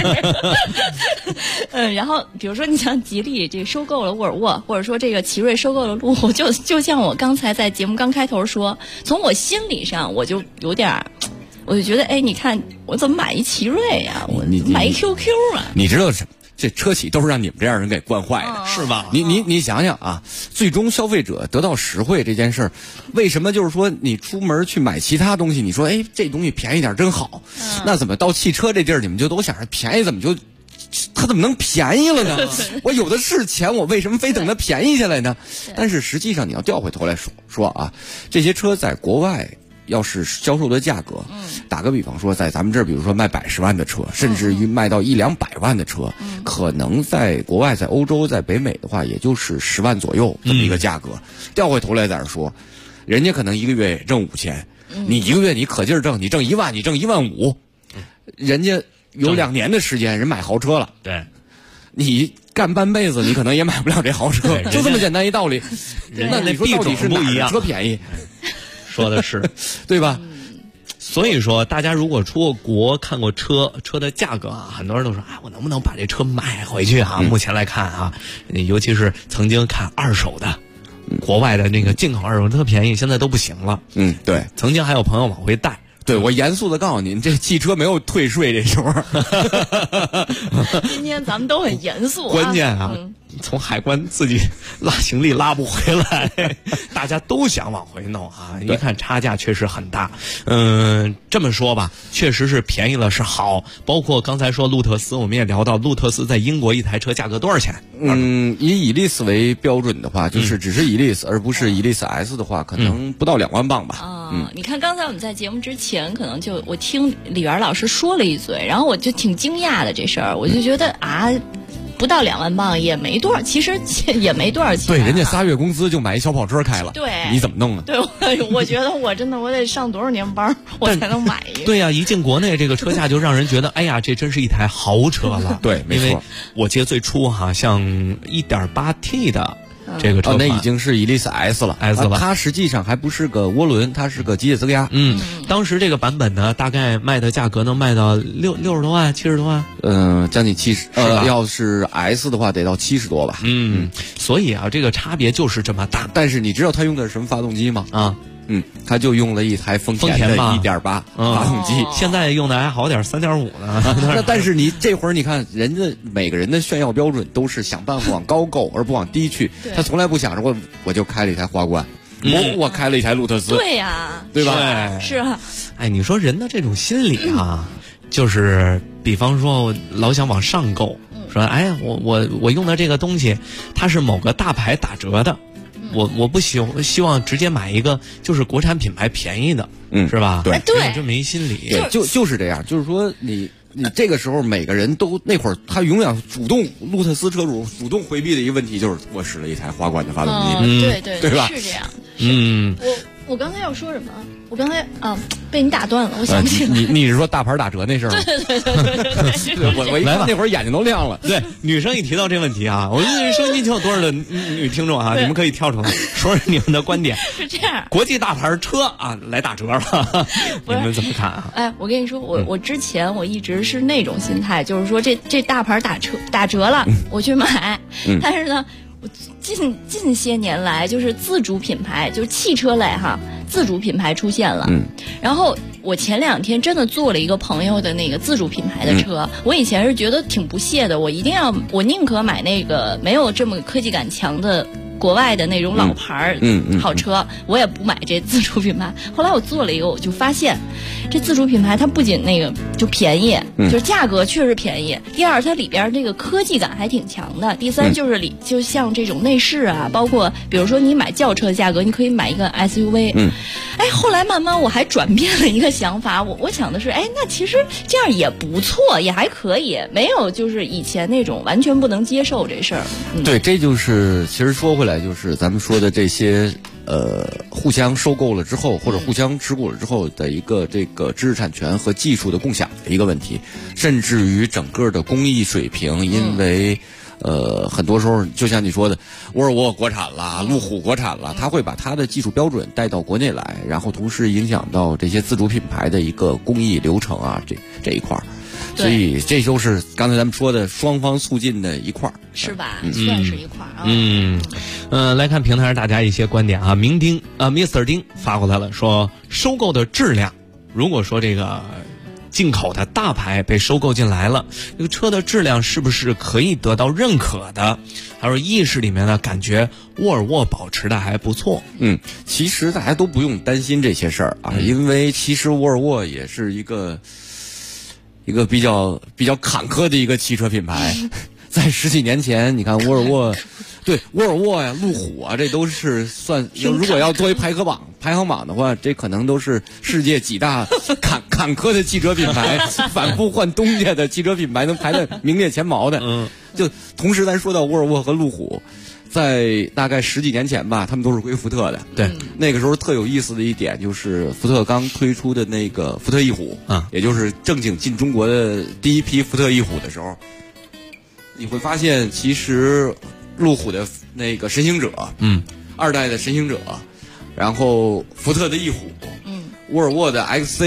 然后比如说你像吉利这收购了沃尔沃，或者说这个奇瑞收购了路虎，就像我刚才在节目刚开头说，从我心理上我就有点。我就觉得，你看我怎么买一奇瑞呀？我买一 QQ 啊？ 你知道这车企都是让你们这样人给惯坏的， 是吧？ 你想想啊，最终消费者得到实惠这件事儿，为什么就是说你出门去买其他东西，你说这东西便宜点真好，那怎么到汽车这地儿你们就都想着便宜，怎么就它怎么能便宜了呢？我有的是钱，我为什么非等它便宜下来呢？但是实际上你要调回头来说啊，这些车在国外。要是销售的价格，打个比方说，在咱们这儿，比如说卖110万的车，甚至于卖到100-200万的车，可能在国外，在欧洲，在北美的话，也就是10万左右这么一个价格。调回头来在这说，人家可能一个月也挣5000，你一个月你可劲儿挣，你挣1万，你挣15000，人家有2年的时间，人买豪车了。 对， 你干半辈子，你可能也买不了这豪车，就这么简单一道理。那你说到底是哪个车便宜？ 说的是， 对吧？ 所以说，大家如果出过国看过车的价格啊，很多人都说，我能不能把这车买回去啊？目前来看啊，尤其是曾经看二手的，国外的那个进口二手特便宜，现在都不行了。 对， 曾经还有朋友往回带。 对，我严肃的告诉您，这汽车没有退税这时候。 今天咱们都很严肃。 关键啊，从海关自己拉行李拉不回来，大家都想往回弄啊！一看差价确实很大。这么说吧，确实是便宜了是好。包括刚才说路特斯，我们也聊到路特斯在英国一台车价格多少钱？ 以伊利斯为标准的话，就是只是伊利斯，而不是伊利斯 S 的话，可能不到2万镑吧。 你看刚才我们在节目之前，可能我听李源老师说了一嘴，然后我就挺惊讶的这事儿，我就觉得不到2万镑也没多少，其实也没多少钱。 对，人家3月工资就买一小跑车开了。 对， 你怎么弄啊？ 对，我觉得我真的我得上多少年班我才能买一个。 对呀，一进国内这个车价就让人觉得，哎呀，这真是一台豪车了。 对，没错。 因为我记得最初像 1.8T 的。这个车那已经是伊利斯 S 了，它实际上还不是个涡轮，它是个机械增压。 当时这个版本呢，大概卖的价格能卖到60多万、70多万， 将近70，要是 S 的话得到70多吧。 所以这个差别就是这么大。 但是你知道它用的是什么发动机吗？他就用了一台丰田的1.8发动机， 现在用的还好点，3.5呢。 但是你这会儿你看，人家每个人的炫耀标准都是想办法往高够，而不往低去。他从来不想着我就开了一台花冠，我开了一台路特斯。 对呀， 对吧？ 是啊。 你说人的这种心理就是比方说我老想往上够，说我用的这个东西，它是某个大牌打折的。我不希望直接买一个就是国产品牌便宜的，是吧？ 对， 对， 有这么一心理。 对，就是这样，就是说你这个时候每个人都那会儿他永远路特斯车主主动回避的一个问题就是我使了一台花冠的发动机，对吧？ 是这样。我刚才要说什么？我刚才被你打断了，我想不起来。 你是说大牌打折那事儿吗？ 对， 我一看那会儿眼睛都亮了。 对，女生一提到这问题我收音机前有多少的女听众你们可以跳出来说你们的观点。 是这样， 国际大牌车来打折了，你们怎么看我跟你说，我之前我一直是那种心态，就是说这大牌打折了，我去买，但是呢。近些年来，就是自主品牌，就是汽车类自主品牌出现了。然后我前2天真的坐了一个朋友的那个自主品牌的车，我以前是觉得挺不屑的，我宁可买那个没有这么科技感强的国外的那种老牌好车，我也不买这自主品牌。后来我做了一个，我就发现，这自主品牌它不仅那个就便宜，就是价格确实便宜。第二，它里边这个科技感还挺强的。第三，就是就像这种内饰啊，包括比如说你买轿车的价格，你可以买一个 SUV。哎，后来慢慢我还转变了一个想法，我想的是，哎，那其实这样也不错，也还可以，没有就是以前那种完全不能接受这事儿。 对，这就是其实说回来，就是咱们说的这些互相收购了之后，或者互相持股了之后的一个这个知识产权和技术的共享的一个问题，甚至于整个的工艺水平，因为很多时候就像你说的，沃尔沃国产了，路虎国产了，它会把它的技术标准带到国内来，然后同时影响到这些自主品牌的一个工艺流程啊，这一块儿。所以这就是刚才咱们说的双方促进的一块儿， 是吧？算是一块儿啊。来看平台上大家一些观点啊。Mr. 丁发过来了，说收购的质量，如果说这个进口的大牌被收购进来了，这个车的质量是不是可以得到认可的？还有意识里面呢，感觉沃尔沃保持的还不错。 其实大家都不用担心这些事儿啊，因为其实沃尔沃也是一个比较坎坷的一个汽车品牌。在10几年前，你看沃尔沃，对沃尔沃呀、路虎啊，这都是算，如果要作为排行榜的话，这可能都是世界几大坎坷的汽车品牌，反复换东家的汽车品牌能排在名列前茅的。就同时咱说到沃尔沃和路虎，在大概10几年前吧，他们都是归福特的。 对， 那个时候特有意思的一点就是福特刚推出的那个福特翼虎啊，也就是正经进中国的第一批福特翼虎的时候，你会发现其实路虎的那个神行者，2代的神行者，然后福特的翼虎，沃尔沃的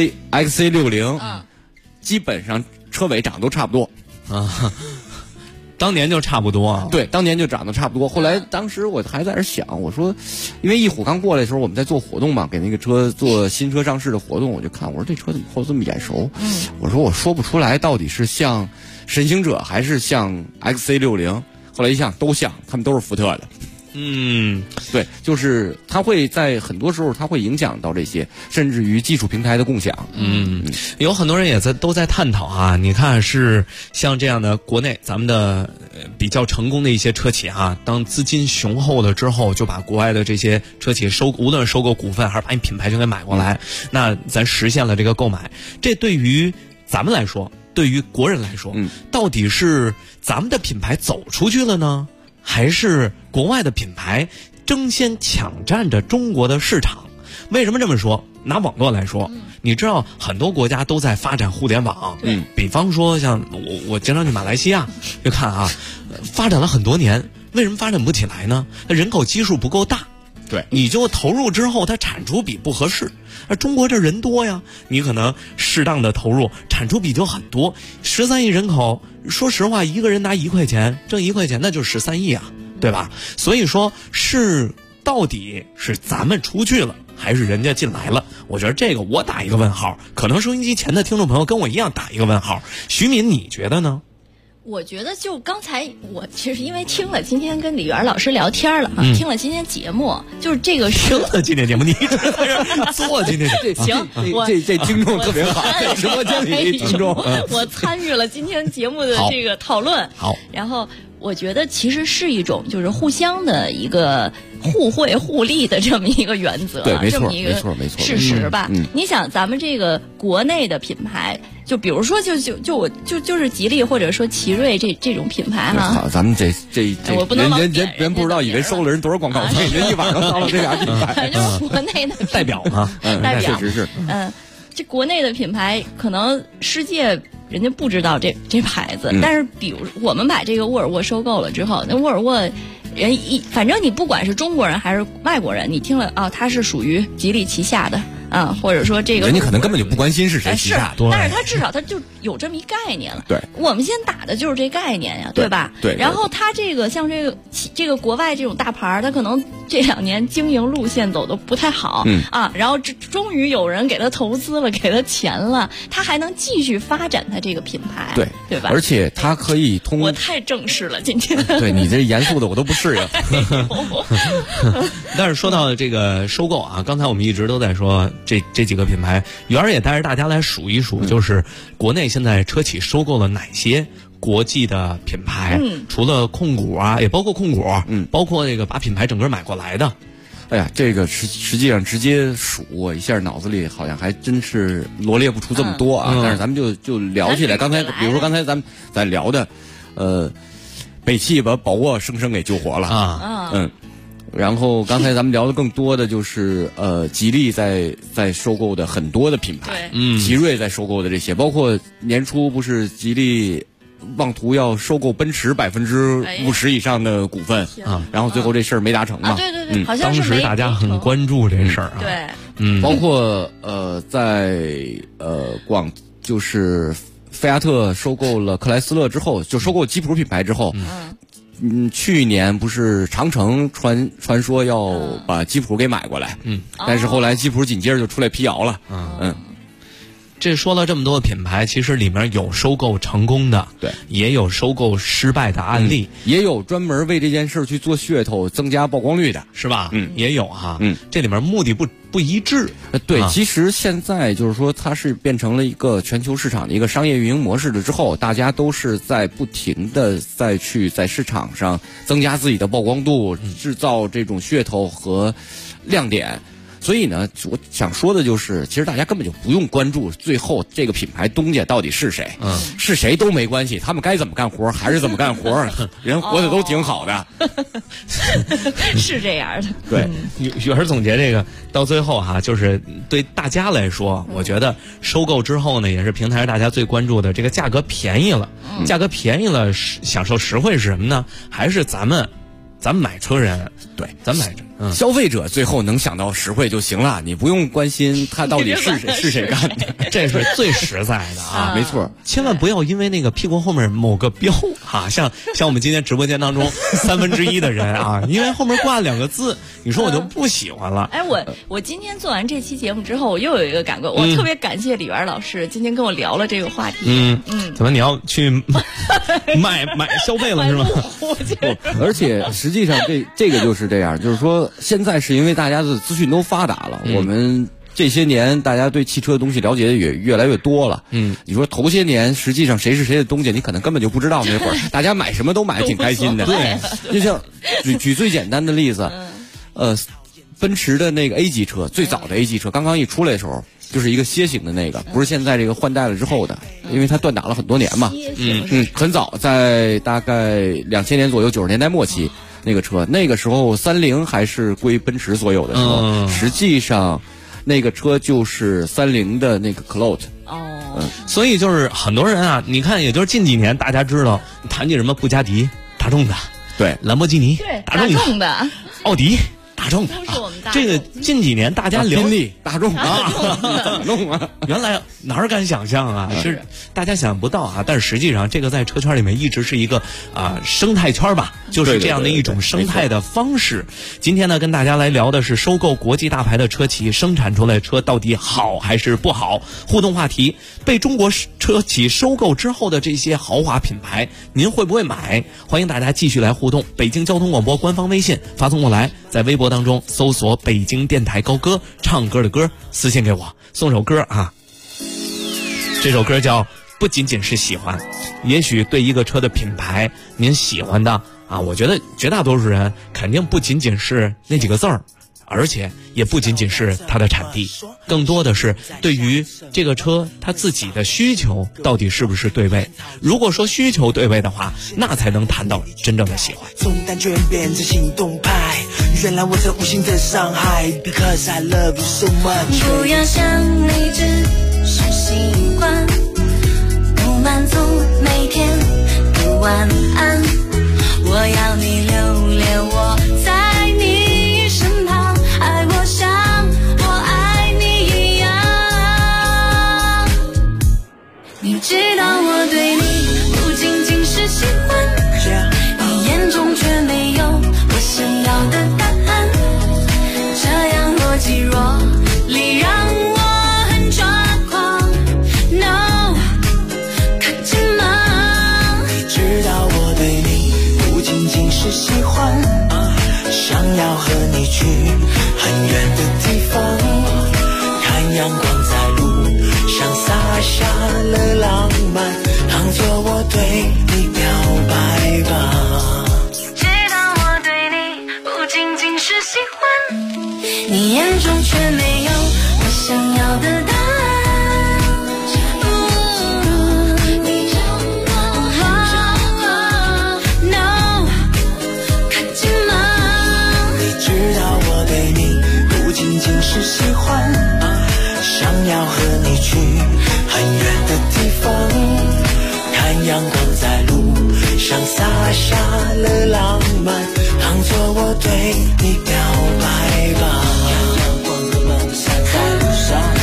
XC60，基本上车尾长得都差不多啊。当年就差不多啊， 对，当年就长得差不多。后来当时我还在那想，我说，因为翼虎刚过来的时候，我们在做活动嘛，给那个车做新车上市的活动，我就看，我说这车怎么后这么眼熟？我说不出来到底是像神行者还是像 XC60。后来一想，都像，他们都是福特的。对，就是它会在很多时候，它会影响到这些，甚至于技术平台的共享。 有很多人也都在探讨啊。你看，是像这样的国内咱们的比较成功的一些车企啊，当资金雄厚了之后，就把国外的这些车企无论是收购股份还是把你品牌就给买过来，那咱实现了这个购买。这对于咱们来说，对于国人来说，到底是咱们的品牌走出去了呢？还是国外的品牌争先抢占着中国的市场？为什么这么说？拿网络来说，你知道很多国家都在发展互联网，比方说像我经常去马来西亚，就看啊，发展了很多年，为什么发展不起来呢？人口基数不够大。 对， 你就投入之后，它产出比不合适。而中国这人多呀，你可能适当的投入，产出比就很多。13亿人口，说实话，一个人拿1块钱，挣1块钱，那就是13亿啊，对吧？所以说到底是咱们出去了，还是人家进来了？我觉得这个我打一个问号，可能收音机前的听众朋友跟我一样打一个问号。徐敏，你觉得呢？ 我觉得就刚才我其实因为听了今天跟李媛老师聊天了听了今天节目，就是这个听了今天节目，你做今天行， 这听众特别好，直播间里听众， 我参与了今天节目的这个讨论， 好， 然后我觉得其实是一种就是互相的一个互惠互利的这么一个原则， 对， 这么一个事实吧。你想咱们这个国内的品牌，就比如说就是吉利或者说奇瑞这种品牌哈。 好，咱们这我不能人不知道，以为收了人多少广告费，人一晚上到了这俩品牌， 就是国内的代表嘛， 代表确实是， 这国内的品牌可能世界人家不知道这牌子，但是比如我们把这个沃尔沃收购了之后，那沃尔沃反正你不管是中国人还是外国人，你听了它是属于吉利旗下的或者说这个人家可能根本就不关心是谁旗下的， 但是他至少他就有这么一概念了。 对， 我们现在打的就是这概念呀，对吧？ 对。 然后他这个像这个国外这种大牌，他可能这2年经营路线走的不太好，然后终于有人给他投资了，给他钱了，他还能继续发展他这个品牌，对吧？ 而且他可以我太正式了，今天。 对你这严肃的我都不适应。 但是说到这个收购啊，刚才我们一直都在说这几个品牌，元儿也带着大家来数一数，就是国内现在车企收购了哪些国际的品牌，除了控股啊，也包括控股，包括那个把品牌整个买过来的。 哎呀，这个实际上直接数我一下，脑子里好像还真是罗列不出这么多啊。但是咱们就聊起来，刚才比如说刚才咱们聊的，北汽把宝沃生生给救活了然后刚才咱们聊的更多的就是吉利在收购的很多的品牌，奇瑞在收购的这些，包括年初不是吉利妄图要收购奔驰50%以上的股份然后最后这事儿没达成嘛？ 对，好像是当时大家很关注这事儿啊。 对， 包括在就是菲亚特收购了克莱斯勒之后，就收购吉普品牌之后。去年不是长城传说要把吉普给买过来，但是后来吉普紧接着就出来辟谣了， 这说了这么多的品牌，其实里面有收购成功的， 对， 也有收购失败的案例， 也有专门为这件事去做噱头、增加曝光率的， 是吧？也有哈，这里面目的不一致。 对，其实现在就是说，它是变成了一个全球市场的一个商业运营模式了之后，大家都是在不停的在市场上增加自己的曝光度，制造这种噱头和亮点。所以呢，我想说的就是，其实大家根本就不用关注最后这个品牌东家到底是谁，是谁都没关系，他们该怎么干活还是怎么干活，人活得都挺好的， 是这样的。 对，有人总结这个到最后哈，就是对大家来说，我觉得收购之后呢，也是平台上大家最关注的这个价格便宜了，价格便宜了，享受实惠是什么呢？还是咱们买车人，对，咱买消费者最后能想到实惠就行了，你不用关心他到底是谁干的， 这是最实在的啊， 没错。 千万不要因为那个屁股后面某个标啊，像我们今天直播间当中1/3的人啊，因为后面挂2个字，你说我就不喜欢了。 哎，我今天做完这期节目之后，我又有一个感官，我特别感谢李媛老师今天跟我聊了这个话题。 怎么你要去买消费了是吗？ 而且实际上这个就是这样，就是说。现在是因为大家的资讯都发达了，我们这些年大家对汽车的东西了解的也越来越多了。你说头些年实际上谁是谁的东家，你可能根本就不知道，那会儿大家买什么都买挺开心的。 对， 就像举最简单的例子，奔驰的那个 A 级车，最早的 A 级车刚刚一出来的时候，就是一个楔形的那个，不是现在这个换代了之后的，因为它断档了很多年嘛。很早，在大概2000年左右，90年代末期。那个车，那个时候30还是归奔驰所有的时候，实际上那个车就是30的那个 Clout。 所以就是很多人啊，你看，也就是近几年大家知道谈起什么布加迪、大众的， 对， 兰博基尼、 大众的、 奥迪。大众，这个近几年大家聊宾利、大众啊， 原来哪敢想象啊？是大家想不到啊！但是实际上，这个在车圈里面一直是一个生态圈吧，就是这样的一种生态的方式。今天呢，跟大家来聊的是收购国际大牌的车企生产出来的车到底好还是不好？互动话题：被中国车企收购之后的这些豪华品牌，您会不会买？欢迎大家继续来互动。北京交通广播官方微信发送过来，在微博当中搜索北京电台高歌，唱歌的歌私信给我，送首歌啊。这首歌叫不仅仅是喜欢，也许对一个车的品牌您喜欢的啊，我觉得绝大多数人肯定不仅仅是那几个字儿，而且也不仅仅是它的产地，更多的是对于这个车它自己的需求到底是不是对位。如果说需求对位的话，那才能谈到真正的喜欢。 从单纯变成行动派，原来我这无形的伤害 Because I love you so much。 不要想你只是习惯，不满足每天的晚安，我要你留恋我在你身旁，爱我像我爱你一要和你去很远的地方，看阳光在路上洒下了浪漫，当作我对你表白吧。 知道我对你不仅仅是喜欢，你眼中却没有我想要的答案。 是喜欢，想要和你去很远的地方，看阳光在路上洒下了浪漫，当作我对你表白吧。阳光的梦洒在路上，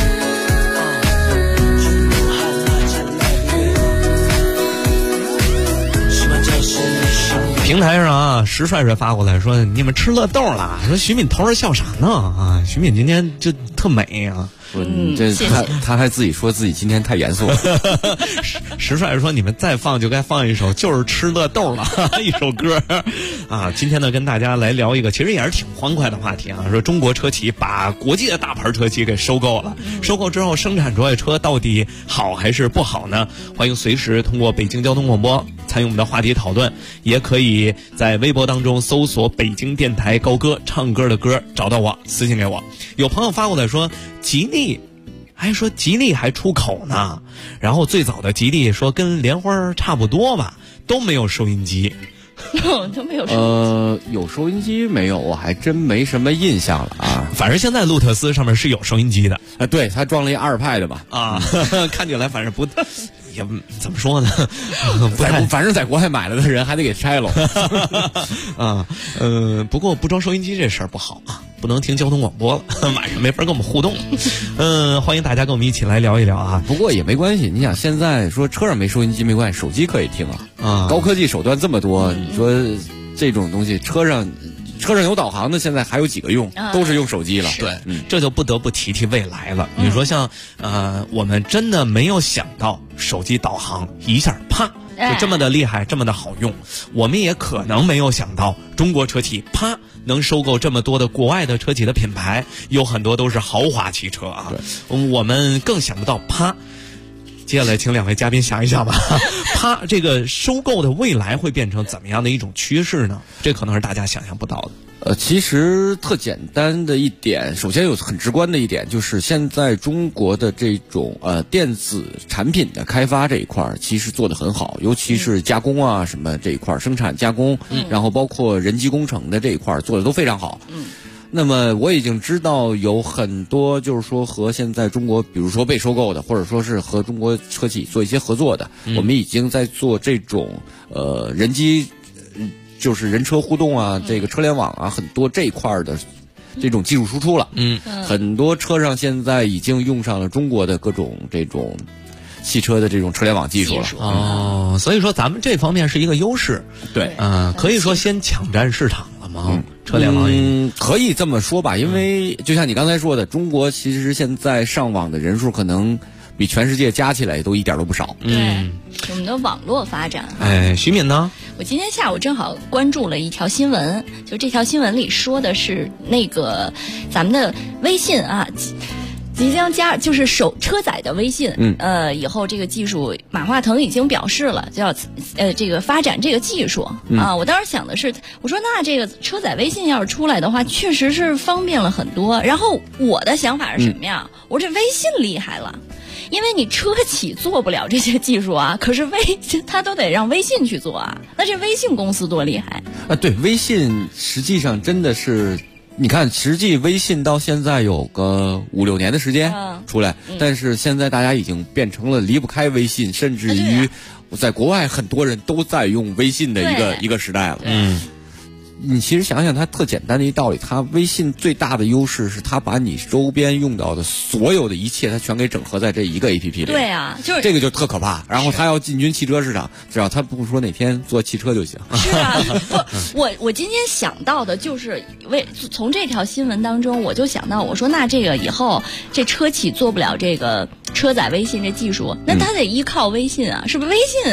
平台上啊，石帅帅发过来说：“你们吃乐豆了？说徐敏头儿笑啥呢？啊，徐敏今天就特美啊。” 这他还自己说自己今天太严肃了。 石帅说：“你们再放就该放一首，就是吃乐豆了一首歌啊。”今天呢，跟大家来聊一个其实也是挺欢快的话题啊。说中国车企把国际的大牌车企给收购了，收购之后生产出来的车到底好还是不好呢？欢迎随时通过北京交通广播参与我们的话题讨论，也可以在微博当中搜索北京电台高歌唱歌的歌找到我，私信给我。有朋友发过来说吉利，还说吉利还出口呢，然后最早的吉利说跟莲花差不多吧，都没有收音机。 都没有收音机。有收音机没有？我还真没什么印象了啊。 反正现在路特斯上面是有收音机的啊，对，他装了一2Pad吧啊，看起来反正不。也怎么说呢？ 反正在国外买了的人还得给拆了啊。不过不装收音机这事儿不好啊，不能听交通广播了，晚上没法跟我们互动。欢迎大家跟我们一起来聊一聊啊。 不过也没关系，你想现在说车上没收音机没关系，手机可以听啊。高科技手段这么多，你说这种东西车上有导航的，现在还有几个用？都是用手机了。 对，这就不得不提未来了。你说像我们真的没有想到手机导航一下啪就这么的厉害，这么的好用。我们也可能没有想到中国车企啪能收购这么多的国外的车企的品牌，有很多都是豪华汽车啊。我们更想不到啪。接下来请两位嘉宾想一想吧，它这个收购的未来会变成怎么样的一种趋势呢？这可能是大家想象不到的。 其实特简单的一点，首先有很直观的一点，就是现在中国的这种电子产品的开发这一块其实做得很好，尤其是加工啊什么这一块，生产加工，然后包括人机工程的这一块做得都非常好。那么我已经知道有很多就是说和现在中国比如说被收购的，或者说是和中国车企做一些合作的，我们已经在做这种人机就是人车互动啊，这个车联网啊，很多这一块的这种技术输出了。很多车上现在已经用上了中国的各种这种汽车的这种车联网技术了。 所以说咱们这方面是一个优势。 对， 可以说先抢占市场了吗？车联网可以这么说吧，因为就像你刚才说的，中国其实现在上网的人数可能比全世界加起来都一点都不少。 对，我们的网络发展。 徐敏呢？ 我今天下午正好关注了一条新闻，就这条新闻里说的是那个咱们的微信啊。即将就是车载的微信，以后这个技术，马化腾已经表示了，就要这个发展这个技术啊。我当时想的是，我说那这个车载微信要是出来的话，确实是方便了很多。然后我的想法是什么呀？我这微信厉害了，因为你车企做不了这些技术啊，可是它都得让微信去做啊。那这微信公司多厉害啊！对，微信实际上真的是。你看，实际微信到现在有个5-6年的时间出来，但是现在大家已经变成了离不开微信，甚至于在国外很多人都在用微信的一个时代了。你其实想想，它特简单的一道理，它微信最大的优势是它把你周边用到的所有的一切，它全给整合在这一个 APP 里。 对啊，就是这个就特可怕。然后它要进军汽车市场，只要它不说哪天做汽车就行。 是啊，我今天想到的就是从这条新闻当中，我就想到，我说那这个以后这车企做不了这个车载微信这技术，那它得依靠微信啊，是不是？微信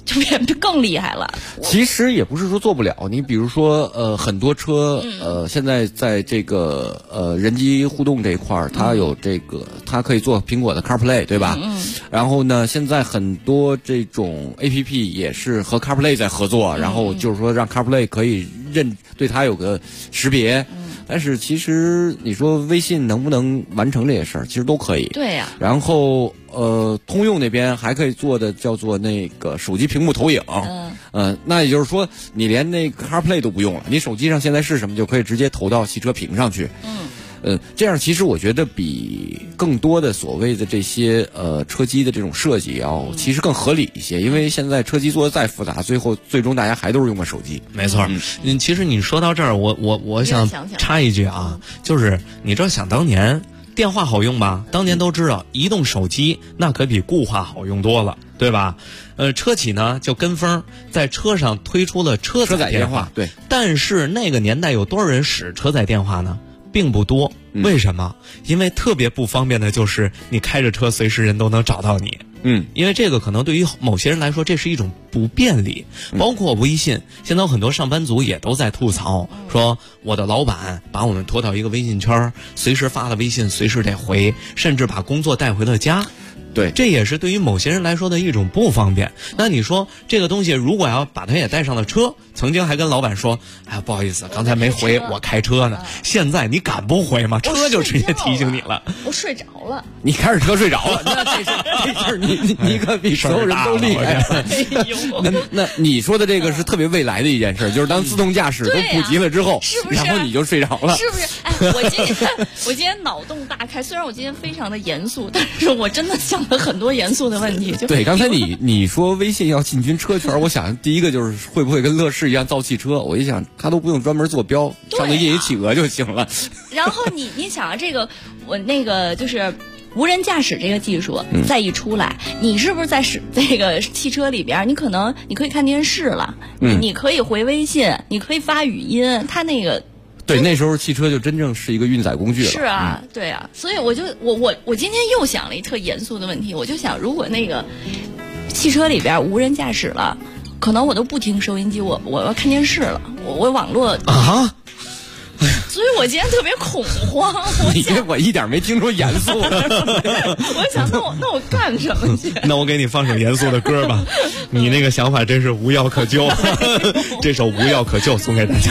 就变更厉害了。 其实也不是说做不了，你比如说很多车现在在这个人机互动这一块儿，它有这个它可以做苹果的 CarPlay 对吧？然后呢，现在很多这种 APP 也是和 CarPlay 在合作，然后就是说让 CarPlay 可以对它有个识别。但是其实你说微信能不能完成这些事儿，其实都可以。 对呀。 然后通用那边还可以做的叫做那个手机屏幕投影。那也就是说你连那个 CarPlay 都不用了，你手机上现在是什么就可以直接投到汽车屏上去。这样其实我觉得比更多的所谓的这些车机的这种设计其实更合理一些，因为现在车机做的再复杂，最终大家还都是用个手机。 没错。其实你说到这儿，我想插一句啊，就是你这想当年电话好用吧？当年都知道移动手机那可比固话好用多了，对吧？车企呢就跟风在车上推出了车载电话， 对。 但是那个年代有多少人使车载电话呢？并不多。为什么？因为特别不方便的就是你开着车随时人都能找到你。因为这个可能对于某些人来说这是一种不便利。包括微信，现在有很多上班族也都在吐槽，说我的老板把我们拖到一个微信圈，随时发了微信随时得回，甚至把工作带回了家。 对， 这也是对于某些人来说的一种不方便。那你说这个东西如果要把它也带上了车，曾经还跟老板说，哎，不好意思，刚才没回，我开车呢。现在你敢不回吗？车就直接提醒你了。 我睡着了。 你开着车睡着了，那这事儿你可比所有人都厉害。那你说的这个是特别未来的一件事，就是当自动驾驶都普及了之后， 是不是？ 然后你就睡着了， 是不是？哎，我今天脑洞大开，虽然我今天非常的严肃，但是我真的想了很多严肃的问题。 对，刚才你说微信要进军车圈，我想第一个就是会不会跟乐视一样造汽车？我一想，他都不用专门做标，上个印一企鹅就行了。 然后你想啊，这个我那个就是无人驾驶这个技术再一出来，你是不是在这个汽车里边，你可以看电视了，你可以回微信，你可以发语音，它那个。 对，那时候汽车就真正是一个运载工具了。 是啊，对啊，所以我今天又想了一特严肃的问题，我就想，如果那个汽车里边无人驾驶了，可能我都不听收音机，我要看电视了，我网络啊。 所以我今天特别恐慌。 我一点没听出严肃的。 我想，那我干什么去？ 那我给你放首严肃的歌吧。你那个想法真是无药可救。这首《无药可救》送给大家。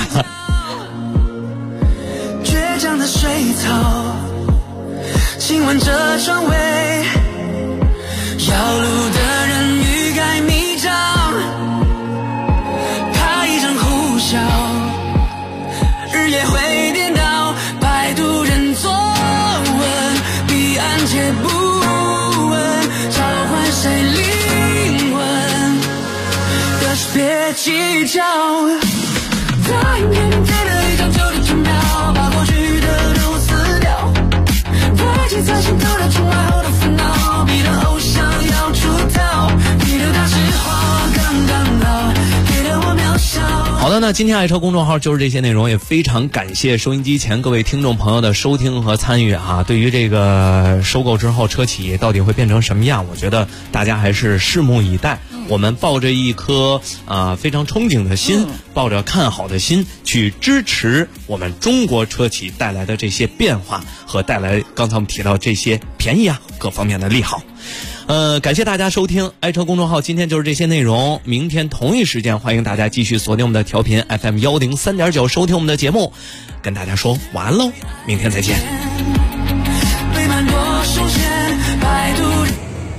倔强的水草，亲吻着窗围，绕路的人欲盖弥彰，怕一声呼啸，日夜会颠倒，摆渡人坐稳，彼岸且不问，召唤谁灵魂，可是别计较，在面对的一张旧的纸条，把过去的都撕掉，忘记在心头的宠爱后的烦恼，逼得偶像要出道，逼得他是话刚刚好，给得我渺小。 好的，那今天爱车公众号就是这些内容，也非常感谢收音机前各位听众朋友的收听和参与啊。对于这个收购之后车企到底会变成什么样，我觉得大家还是拭目以待。我们抱着一颗非常憧憬的心，抱着看好的心去支持我们中国车企带来的这些变化和带来刚才我们提到这些便宜各方面的利好。感谢大家收听爱车公众号，今天就是这些内容。明天同一时间欢迎大家继续锁定我们的调频 FM 103.9收听我们的节目，跟大家说晚安喽，明天再见。